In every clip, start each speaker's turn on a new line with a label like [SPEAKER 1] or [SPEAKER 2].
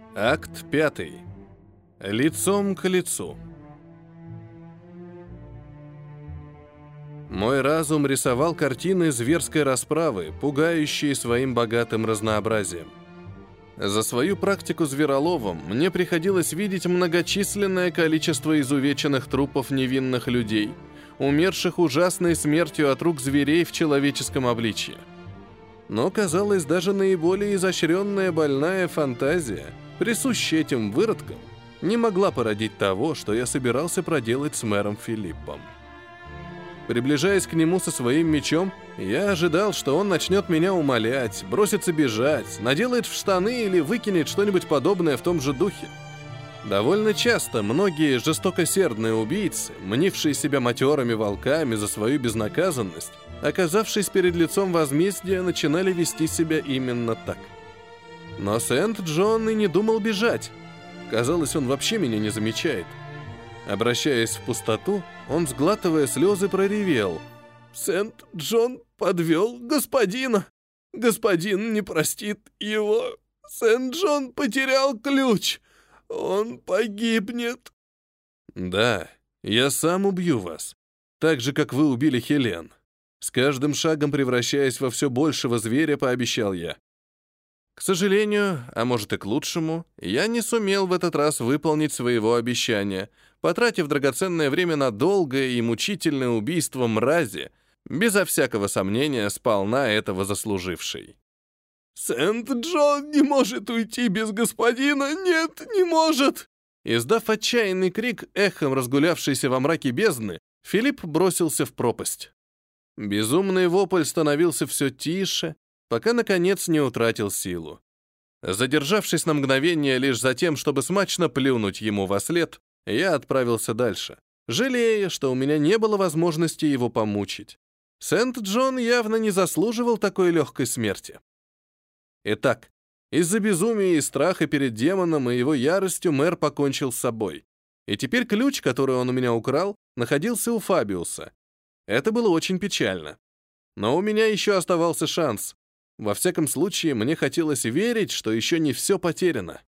[SPEAKER 1] Акт 5. Лицом к лицу. Мой разум рисовал картины зверской расправы, пугающие своим богатым разнообразием. За свою практику звероловом мне приходилось видеть многочисленное количество изувеченных трупов невинных людей, умерших ужасной смертью от рук зверей в человеческом обличье. Но, казалось, даже наиболее изощренная больная фантазия, присущая этим выродкам, не могла породить того, что я собирался проделать с мэром Филиппом. Приближаясь к нему со своим мечом, я ожидал, что он начнет меня умолять, бросится бежать, наделает в штаны или выкинет что-нибудь подобное в том же духе. Довольно часто многие жестокосердные убийцы, мнившие себя матерыми волками за свою безнаказанность, оказавшись перед лицом возмездия, начинали вести себя именно так. Но Сент-Джон и не думал бежать. Казалось, он вообще меня не замечает. Обращаясь в пустоту, он, сглатывая слезы, проревел: «Сент-Джон подвел господина. Господин не простит его. Сент-Джон потерял ключ. Он погибнет». «Да, я сам убью вас, так же, как вы убили Хелен. С каждым шагом превращаясь во все большего зверя, пообещал я. К сожалению, а может и к лучшему, я не сумел в этот раз выполнить своего обещания, потратив драгоценное время на долгое и мучительное убийство мрази, безо всякого сомнения сполна этого заслужившей. «Сент-Джон не может уйти без господина! Нет, не может!» Издав отчаянный крик, эхом разгулявшийся во мраке бездны, Филипп бросился в пропасть. Безумный вопль становился все тише, пока, наконец, не утратил силу. Задержавшись на мгновение лишь за тем, чтобы смачно плюнуть ему вослед, я отправился дальше, жалея, что у меня не было возможности его помучить. Сент-Джон явно не заслуживал такой легкой смерти. Итак, из-за безумия и страха перед демоном и его яростью мэр покончил с собой. И теперь ключ, который он у меня украл, находился у Фабиуса. Это было очень печально. Но у меня еще оставался шанс. Во всяком случае, мне хотелось верить, что еще не все потеряно.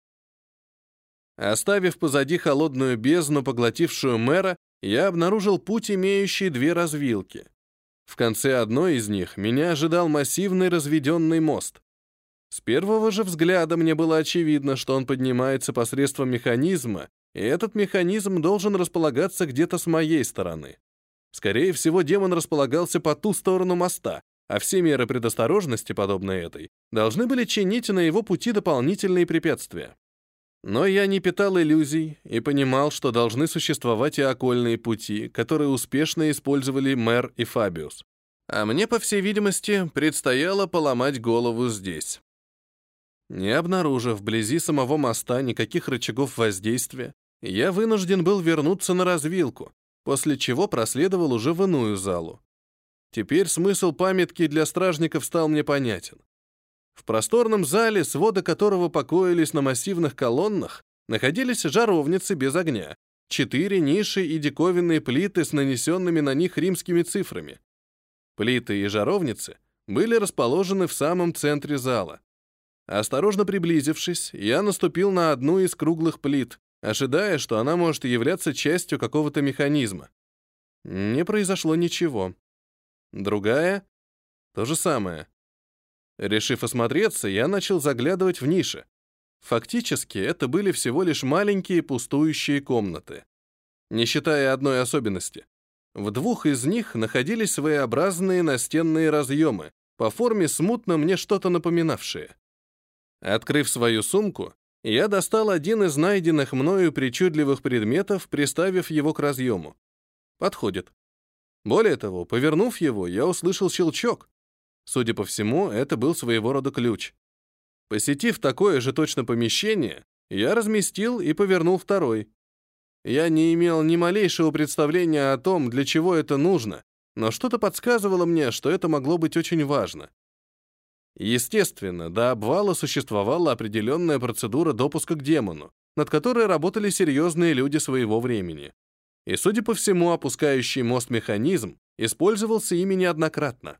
[SPEAKER 1] Оставив позади холодную бездну, поглотившую мэра, я обнаружил путь, имеющий две развилки. В конце одной из них меня ожидал массивный разведенный мост. С первого же взгляда мне было очевидно, что он поднимается посредством механизма, и этот механизм должен располагаться где-то с моей стороны. Скорее всего, демон располагался по ту сторону моста, а все меры предосторожности, подобные этой, должны были чинить на его пути дополнительные препятствия. Но я не питал иллюзий и понимал, что должны существовать и окольные пути, которые успешно использовали мэр и Фабиус. А мне, по всей видимости, предстояло поломать голову здесь. Не обнаружив вблизи самого моста никаких рычагов воздействия, я вынужден был вернуться на развилку, после чего проследовал уже в иную залу. Теперь смысл памятки для стражников стал мне понятен. В просторном зале, своды которого покоились на массивных колоннах, находились жаровницы без огня, 4 ниши и диковинные плиты с нанесенными на них римскими цифрами. Плиты и жаровницы были расположены в самом центре зала. Осторожно приблизившись, я наступил на одну из круглых плит, ожидая, что она может являться частью какого-то механизма. Не произошло ничего. Другая — то же самое. Решив осмотреться, я начал заглядывать в ниши. Фактически, это были всего лишь маленькие пустующие комнаты. Не считая одной особенности. В 2 из них находились своеобразные настенные разъемы, по форме смутно мне что-то напоминавшие. Открыв свою сумку, я достал один из найденных мною причудливых предметов, приставив его к разъему. Подходит. Более того, повернув его, я услышал щелчок. Судя по всему, это был своего рода ключ. Посетив такое же точно помещение, я разместил и повернул второй. Я не имел ни малейшего представления о том, для чего это нужно, но что-то подсказывало мне, что это могло быть очень важно. Естественно, до обвала существовала определенная процедура допуска к демону, над которой работали серьезные люди своего времени. И, судя по всему, опускающий мост механизм использовался ими неоднократно.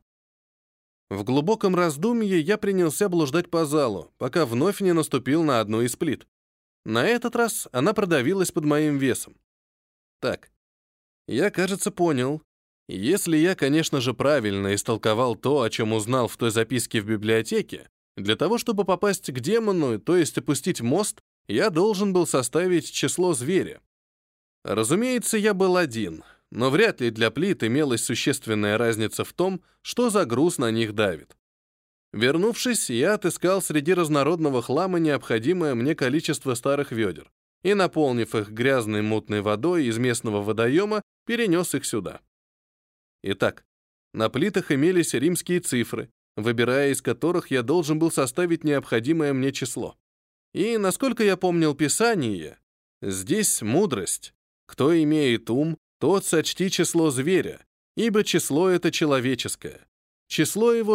[SPEAKER 1] В глубоком раздумье я принялся блуждать по залу, пока вновь не наступил на одну из плит. На этот раз она продавилась под моим весом. Так, я, кажется, понял. Если я, конечно же, правильно истолковал то, о чем узнал в той записке в библиотеке, для того, чтобы попасть к демону, то есть опустить мост, я должен был составить число зверя. Разумеется, я был один, но вряд ли для плит имелась существенная разница в том, что за груз на них давит. Вернувшись, я отыскал среди разнородного хлама необходимое мне количество старых ведер и, наполнив их грязной мутной водой из местного водоема, перенес их сюда. Итак, на плитах имелись римские цифры, выбирая из которых я должен был составить необходимое мне число. И, насколько я помнил Писание, здесь мудрость. Кто имеет ум, тот сочти число зверя, ибо число это человеческое. Число его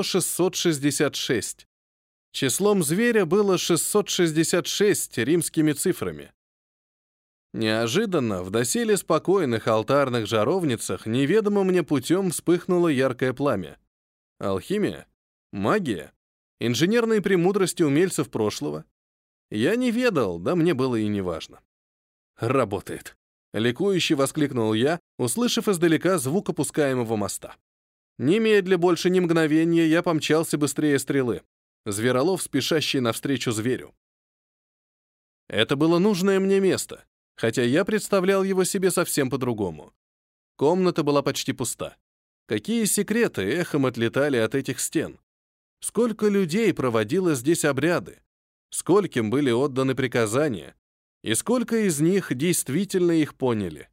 [SPEAKER 1] 666. Числом зверя было 666 римскими цифрами. Неожиданно в доселе спокойных алтарных жаровницах неведомым мне путем вспыхнуло яркое пламя. Алхимия? Магия? Инженерные премудрости умельцев прошлого? Я не ведал, да мне было и не важно. «Работает!» — ликующе воскликнул я, услышав издалека звук опускаемого моста. Немедля больше ни мгновения я помчался быстрее стрелы. Зверолов, спешащий навстречу зверю. Это было нужное мне место, хотя я представлял его себе совсем по-другому. Комната была почти пуста. Какие секреты эхом отлетали от этих стен? Сколько людей проводило здесь обряды? Скольким были отданы приказания? И сколько из них действительно их поняли?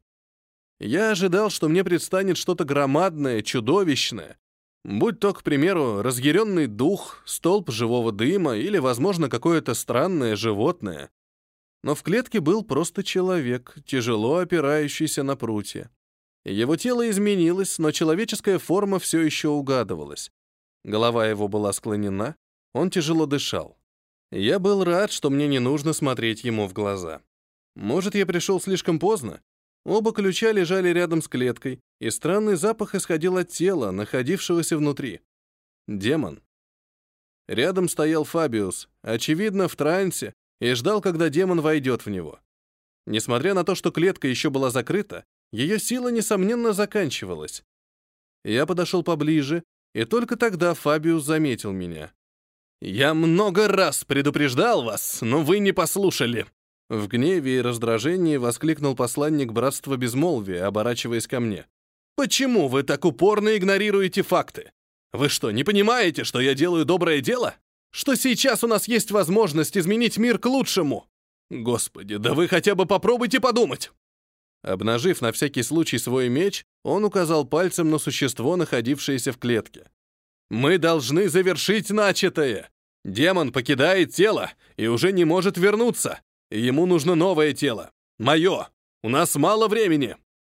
[SPEAKER 1] Я ожидал, что мне предстанет что-то громадное, чудовищное, будь то, к примеру, разъяренный дух, столб живого дыма или, возможно, какое-то странное животное. Но в клетке был просто человек, тяжело опирающийся на прутья. Его тело изменилось, но человеческая форма все еще угадывалась. Голова его была склонена, он тяжело дышал. Я был рад, что мне не нужно смотреть ему в глаза. Может, я пришел слишком поздно? Оба ключа лежали рядом с клеткой, и странный запах исходил от тела, находившегося внутри. Демон. Рядом стоял Фабиус, очевидно, в трансе, и ждал, когда демон войдет в него. Несмотря на то, что клетка еще была закрыта, ее сила, несомненно, заканчивалась. Я подошел поближе, и только тогда Фабиус заметил меня. «Я много раз предупреждал вас, но вы не послушали!» В гневе и раздражении воскликнул посланник Братства Безмолвия, оборачиваясь ко мне. «Почему вы так упорно игнорируете факты? Вы что, не понимаете, что я делаю доброе дело? Что сейчас у нас есть возможность изменить мир к лучшему? Господи, да вы хотя бы попробуйте подумать!» Обнажив на всякий случай свой меч, он указал пальцем на существо, находившееся в клетке. «Мы должны завершить начатое! Демон покидает тело и уже не может вернуться. Ему нужно новое тело. Мое! У нас мало времени!»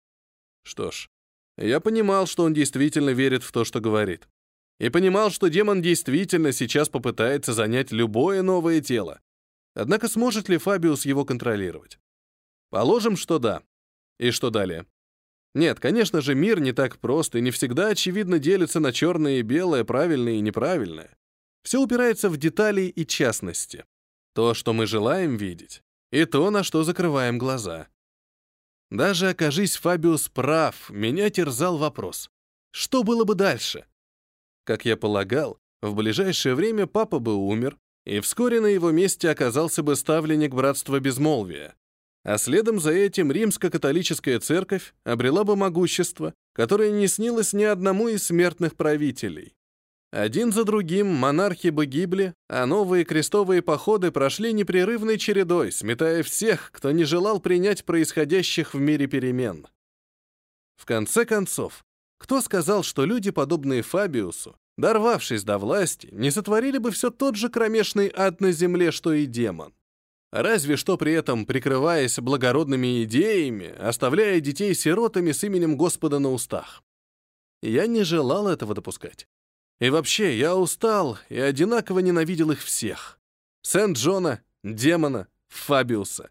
[SPEAKER 1] Что ж, я понимал, что он действительно верит в то, что говорит. И понимал, что демон действительно сейчас попытается занять любое новое тело. Однако сможет ли Фабиус его контролировать? Положим, что да. И что далее? Нет, конечно же, мир не так прост и не всегда очевидно делится на черное и белое, правильное и неправильное. Все упирается в детали и частности. То, что мы желаем видеть, и то, на что закрываем глаза. Даже окажись Фабиус прав, меня терзал вопрос. Что было бы дальше? Как я полагал, в ближайшее время папа бы умер, и вскоре на его месте оказался бы ставленник Братства Безмолвия. А следом за этим римско-католическая церковь обрела бы могущество, которое не снилось ни одному из смертных правителей. Один за другим монархи бы гибли, а новые крестовые походы прошли непрерывной чередой, сметая всех, кто не желал принять происходящих в мире перемен. В конце концов, кто сказал, что люди, подобные Фабиусу, дорвавшись до власти, не сотворили бы все тот же кромешный ад на земле, что и демон? Разве что при этом прикрываясь благородными идеями, оставляя детей сиротами с именем Господа на устах. Я не желал этого допускать. И вообще, я устал и одинаково ненавидел их всех. Сент-Джона, демона, Фабиуса.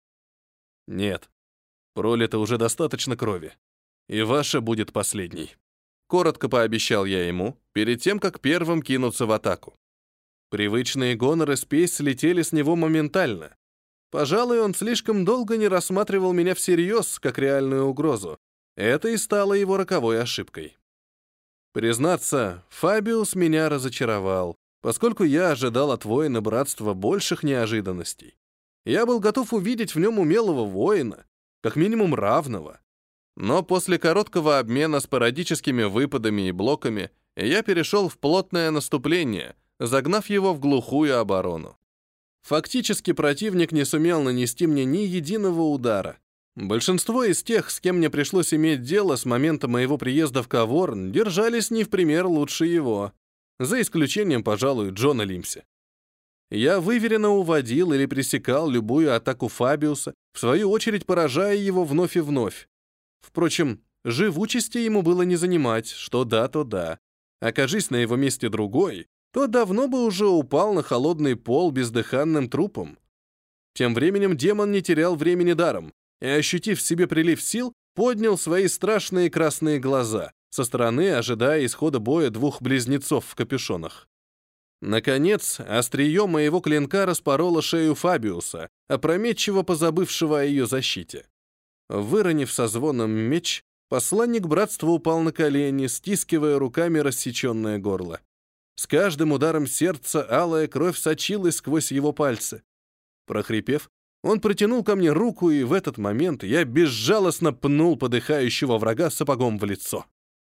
[SPEAKER 1] Нет, пролито уже достаточно крови. И ваша будет последней. Коротко пообещал я ему, перед тем, как первым кинуться в атаку. Привычные гонор и спесь слетели с него моментально. Пожалуй, он слишком долго не рассматривал меня всерьез, как реальную угрозу. Это и стало его роковой ошибкой. Признаться, Фабиус меня разочаровал, поскольку я ожидал от воина братства больших неожиданностей. Я был готов увидеть в нем умелого воина, как минимум равного. Но после короткого обмена спорадическими выпадами и блоками я перешел в плотное наступление, загнав его в глухую оборону. Фактически противник не сумел нанести мне ни единого удара. Большинство из тех, с кем мне пришлось иметь дело с момента моего приезда в Каворн, держались не в пример лучше его, за исключением, пожалуй, Джона Лимси. Я выверенно уводил или пресекал любую атаку Фабиуса, в свою очередь поражая его вновь и вновь. Впрочем, живучести ему было не занимать, что да, то да. Окажись на его месте другой, то давно бы уже упал на холодный пол бездыханным трупом. Тем временем демон не терял времени даром и, ощутив в себе прилив сил, поднял свои страшные красные глаза, со стороны ожидая исхода боя двух близнецов в капюшонах. Наконец, острие моего клинка распороло шею Фабиуса, опрометчиво позабывшего о ее защите. Выронив со звоном меч, посланник братства упал на колени, стискивая руками рассеченное горло. С каждым ударом сердца алая кровь сочилась сквозь его пальцы. Прохрипев, он протянул ко мне руку, и в этот момент я безжалостно пнул подыхающего врага сапогом в лицо.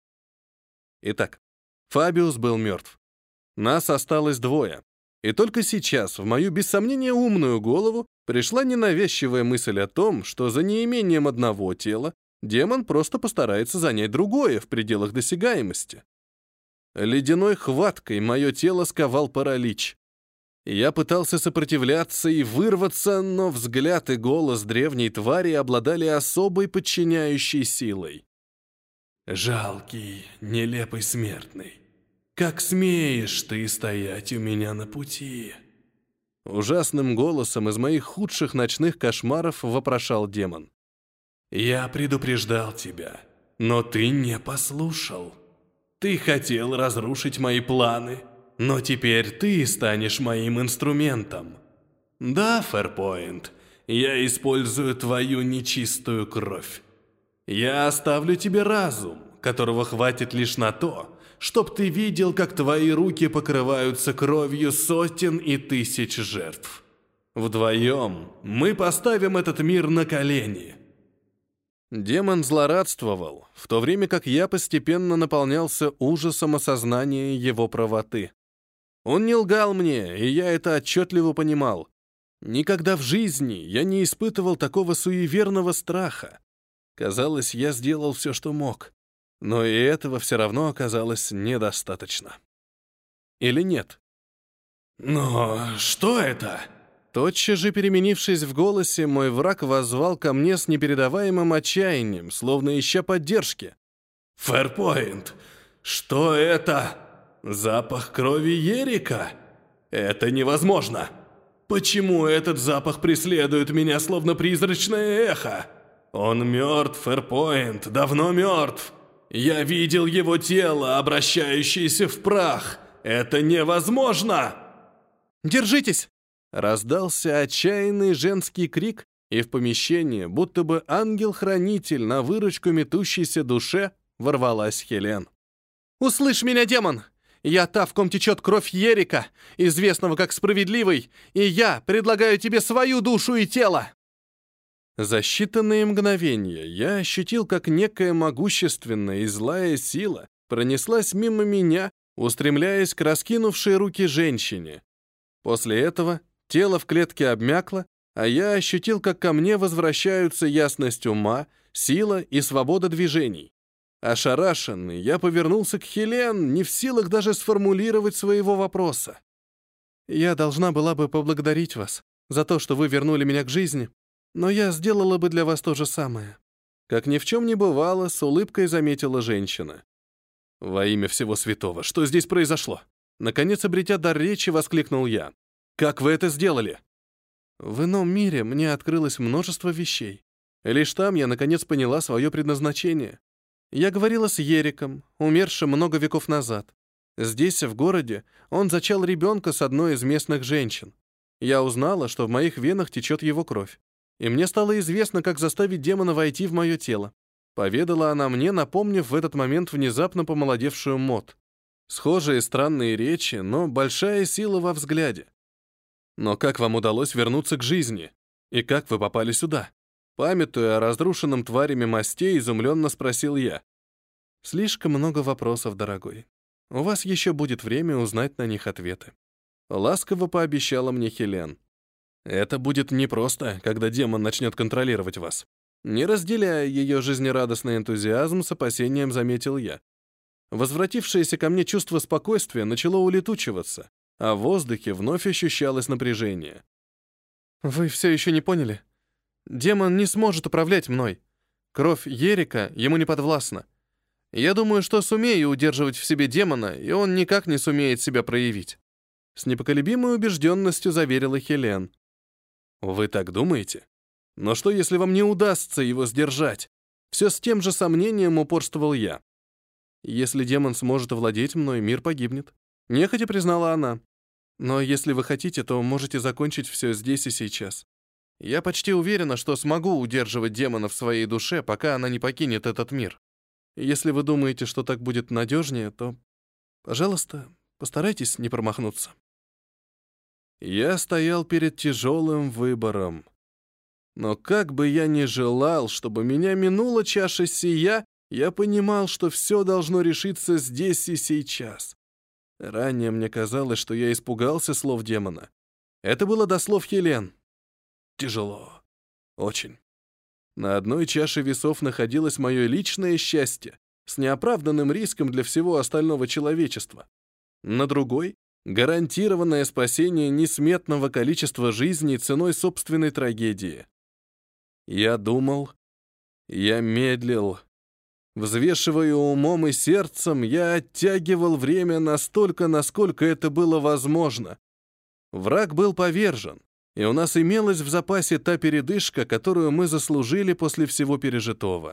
[SPEAKER 1] Итак, Фабиус был мертв. Нас осталось двое. И только сейчас в мою, без сомнения, умную голову пришла ненавязчивая мысль о том, что за неимением одного тела демон просто постарается занять другое в пределах досягаемости. Ледяной хваткой мое тело сковал паралич. Я пытался сопротивляться и вырваться, но взгляд и голос древней твари обладали особой подчиняющей силой. «Жалкий, нелепый смертный, как смеешь ты стоять у меня на пути?» Ужасным голосом из моих худших ночных кошмаров вопрошал демон. «Я предупреждал тебя, но ты не послушал. Ты хотел разрушить мои планы, но теперь ты станешь моим инструментом. Да, Фэрпоинт, я использую твою нечистую кровь. Я оставлю тебе разум, которого хватит лишь на то, чтоб ты видел, как твои руки покрываются кровью сотен и тысяч жертв. Вдвоем мы поставим этот мир на колени». Демон злорадствовал, в то время как я постепенно наполнялся ужасом осознания его правоты. Он не лгал мне, и я это отчетливо понимал. Никогда в жизни я не испытывал такого суеверного страха. Казалось, я сделал все, что мог. Но и этого все равно оказалось недостаточно. Или нет? «Но что это?» Тотчас же переменившись в голосе, мой враг воззвал ко мне с непередаваемым отчаянием, словно ища поддержки. «Фэрпоинт, что это? Запах крови Ерика? Это невозможно! Почему этот запах преследует меня, словно призрачное эхо? Он мертв, Фэрпоинт, давно мертв! Я видел его тело, обращающееся в прах! Это невозможно!» «Держитесь!» Раздался отчаянный женский крик, и в помещение, будто бы ангел-хранитель на выручку метущейся душе, ворвалась Хелен. «Услышь меня, демон! Я та, в ком течет кровь Ерика, известного как Справедливый, и я предлагаю тебе свою душу и тело!» За считанные мгновения я ощутил, как некая могущественная и злая сила пронеслась мимо меня, устремляясь к раскинувшей руки женщине. После этого тело в клетке обмякло, а я ощутил, как ко мне возвращаются ясность ума, сила и свобода движений. Ошарашенный, я повернулся к Хелен, не в силах даже сформулировать своего вопроса. «Я должна была бы поблагодарить вас за то, что вы вернули меня к жизни, но я сделала бы для вас то же самое». Как ни в чем не бывало, с улыбкой заметила женщина. «Во имя всего святого, что здесь произошло?» Наконец, обретя дар речи, воскликнул я. «Как вы это сделали?» В ином мире мне открылось множество вещей. Лишь там я, наконец, поняла свое предназначение. Я говорила с Ериком, умершим много веков назад. Здесь, в городе, он зачал ребенка с одной из местных женщин. Я узнала, что в моих венах течет его кровь. И мне стало известно, как заставить демона войти в мое тело. Поведала она мне, напомнив в этот момент внезапно помолодевшую Мот. Схожие странные речи, но большая сила во взгляде. Но как вам удалось вернуться к жизни? И как вы попали сюда? Памятуя о разрушенном тварями мосте, изумленно спросил я. Слишком много вопросов, дорогой. У вас еще будет время узнать на них ответы. Ласково пообещала мне Хелен. Это будет непросто, когда демон начнет контролировать вас. Не разделяя ее жизнерадостный энтузиазм, с опасением заметил я. Возвратившееся ко мне чувство спокойствия начало улетучиваться, а в воздухе вновь ощущалось напряжение. «Вы все еще не поняли? Демон не сможет управлять мной. Кровь Ерика ему не подвластна. Я думаю, что сумею удерживать в себе демона, и он никак не сумеет себя проявить». С непоколебимой убежденностью заверила Хелен. «Вы так думаете? Но что, если вам не удастся его сдержать?» Все с тем же сомнением упорствовал я. «Если демон сможет овладеть мной, мир погибнет», — нехотя признала она. «Но если вы хотите, то можете закончить все здесь и сейчас. Я почти уверена, что смогу удерживать демона в своей душе, пока она не покинет этот мир. Если вы думаете, что так будет надежнее, то, пожалуйста, постарайтесь не промахнуться». Я стоял перед тяжелым выбором. Но как бы я ни желал, чтобы меня минула чаша сия, я понимал, что все должно решиться здесь и сейчас. Ранее мне казалось, что я испугался слов демона. Это было до слов Хелен. Тяжело. Очень. На одной чаше весов находилось мое личное счастье с неоправданным риском для всего остального человечества. На другой — гарантированное спасение несметного количества жизней ценой собственной трагедии. Я думал, я медлил. Взвешивая умом и сердцем, я оттягивал время настолько, насколько это было возможно. Враг был повержен, и у нас имелась в запасе та передышка, которую мы заслужили после всего пережитого.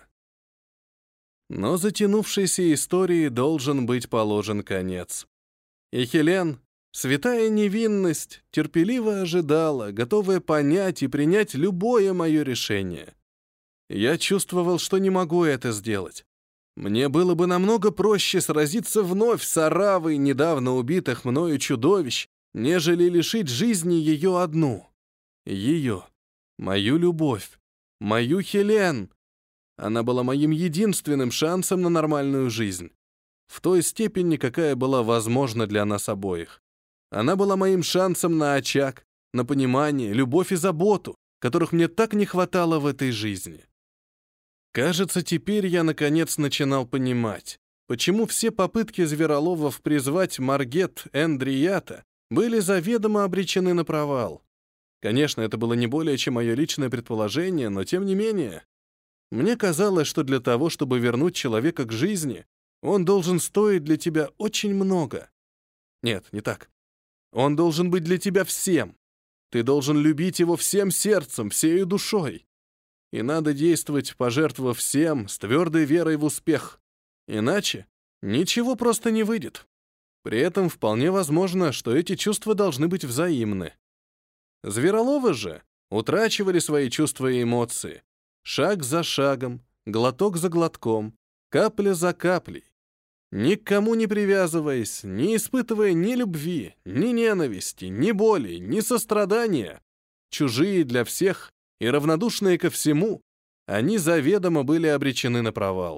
[SPEAKER 1] Но затянувшейся истории должен быть положен конец. И Хелен, святая невинность, терпеливо ожидала, готовая понять и принять любое мое решение. Я чувствовал, что не могу это сделать. Мне было бы намного проще сразиться вновь с оравой недавно убитых мною чудовищ, нежели лишить жизни ее одну. Ее, мою любовь, мою Хелен. Она была моим единственным шансом на нормальную жизнь. В той степени, какая была возможна для нас обоих. Она была моим шансом на очаг, на понимание, любовь и заботу, которых мне так не хватало в этой жизни. Кажется, теперь я наконец начинал понимать, почему все попытки звероловов призвать Маргет Эндрията были заведомо обречены на провал. Конечно, это было не более чем мое личное предположение, но тем не менее. Мне казалось, что для того, чтобы вернуть человека к жизни, он должен стоить для тебя очень много. Нет, не так. Он должен быть для тебя всем. Ты должен любить его всем сердцем, всею душой. И надо действовать, пожертвовав всем, с твердой верой в успех. Иначе ничего просто не выйдет. При этом вполне возможно, что эти чувства должны быть взаимны. Звероловы же утрачивали свои чувства и эмоции. Шаг за шагом, глоток за глотком, капля за каплей. Ни к кому не привязываясь, не испытывая ни любви, ни ненависти, ни боли, ни сострадания. Чужие для всех и равнодушные ко всему, они заведомо были обречены на провал.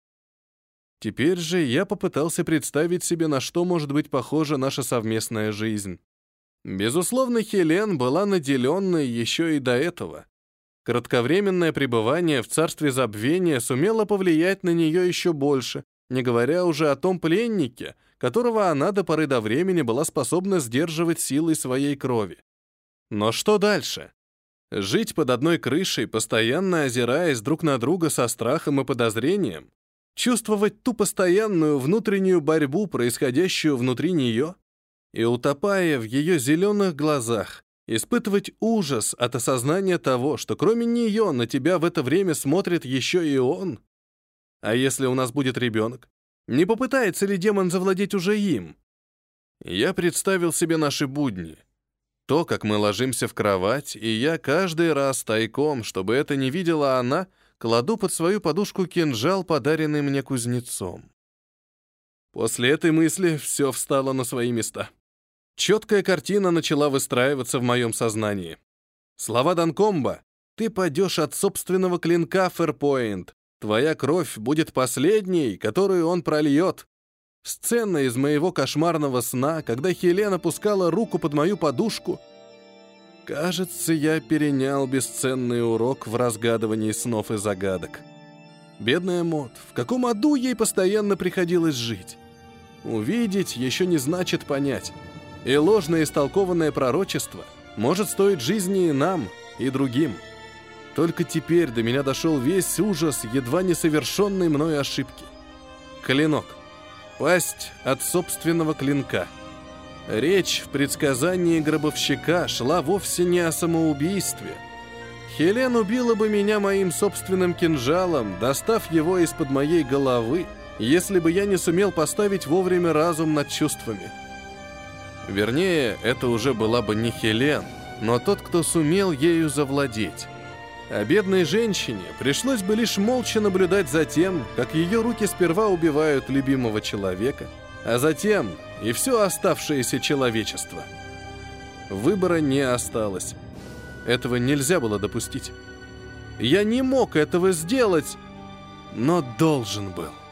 [SPEAKER 1] Теперь же я попытался представить себе, на что может быть похожа наша совместная жизнь. Безусловно, Хелен была наделенной еще и до этого. Кратковременное пребывание в царстве забвения сумело повлиять на нее еще больше, не говоря уже о том пленнике, которого она до поры до времени была способна сдерживать силой своей крови. Но что дальше? Жить под одной крышей, постоянно озираясь друг на друга со страхом и подозрением? Чувствовать ту постоянную внутреннюю борьбу, происходящую внутри нее? И, утопая в ее зеленых глазах, испытывать ужас от осознания того, что кроме нее на тебя в это время смотрит еще и он? А если у нас будет ребенок? Не попытается ли демон завладеть уже им? Я представил себе наши будни. то, как мы ложимся в кровать, и я каждый раз тайком, чтобы это не видела она, кладу под свою подушку кинжал, подаренный мне кузнецом. После этой мысли все встало на свои места. Четкая картина начала выстраиваться в моем сознании. Слова Данкомба: «Ты падешь от собственного клинка, Фэрпоинт. Твоя кровь будет последней, которую он прольет». Сцена из моего кошмарного сна, когда Хелен опускала руку под мою подушку. Кажется, я перенял бесценный урок в разгадывании снов и загадок. Бедная Мод, в каком аду ей постоянно приходилось жить? Увидеть еще не значит понять. И ложное истолкованное пророчество может стоить жизни и нам, и другим. Только теперь до меня дошел весь ужас едва не совершенной мной ошибки. Клинок. Пасть от собственного клинка. Речь в предсказании гробовщика шла вовсе не о самоубийстве. Хелен убила бы меня моим собственным кинжалом, достав его из-под моей головы, если бы я не сумел поставить вовремя разум над чувствами. Вернее, это уже была бы не Хелен, но тот, кто сумел ею завладеть. А бедной женщине пришлось бы лишь молча наблюдать за тем, как ее руки сперва убивают любимого человека, а затем и все оставшееся человечество. Выбора не осталось. Этого нельзя было допустить. Я не мог этого сделать, но должен был.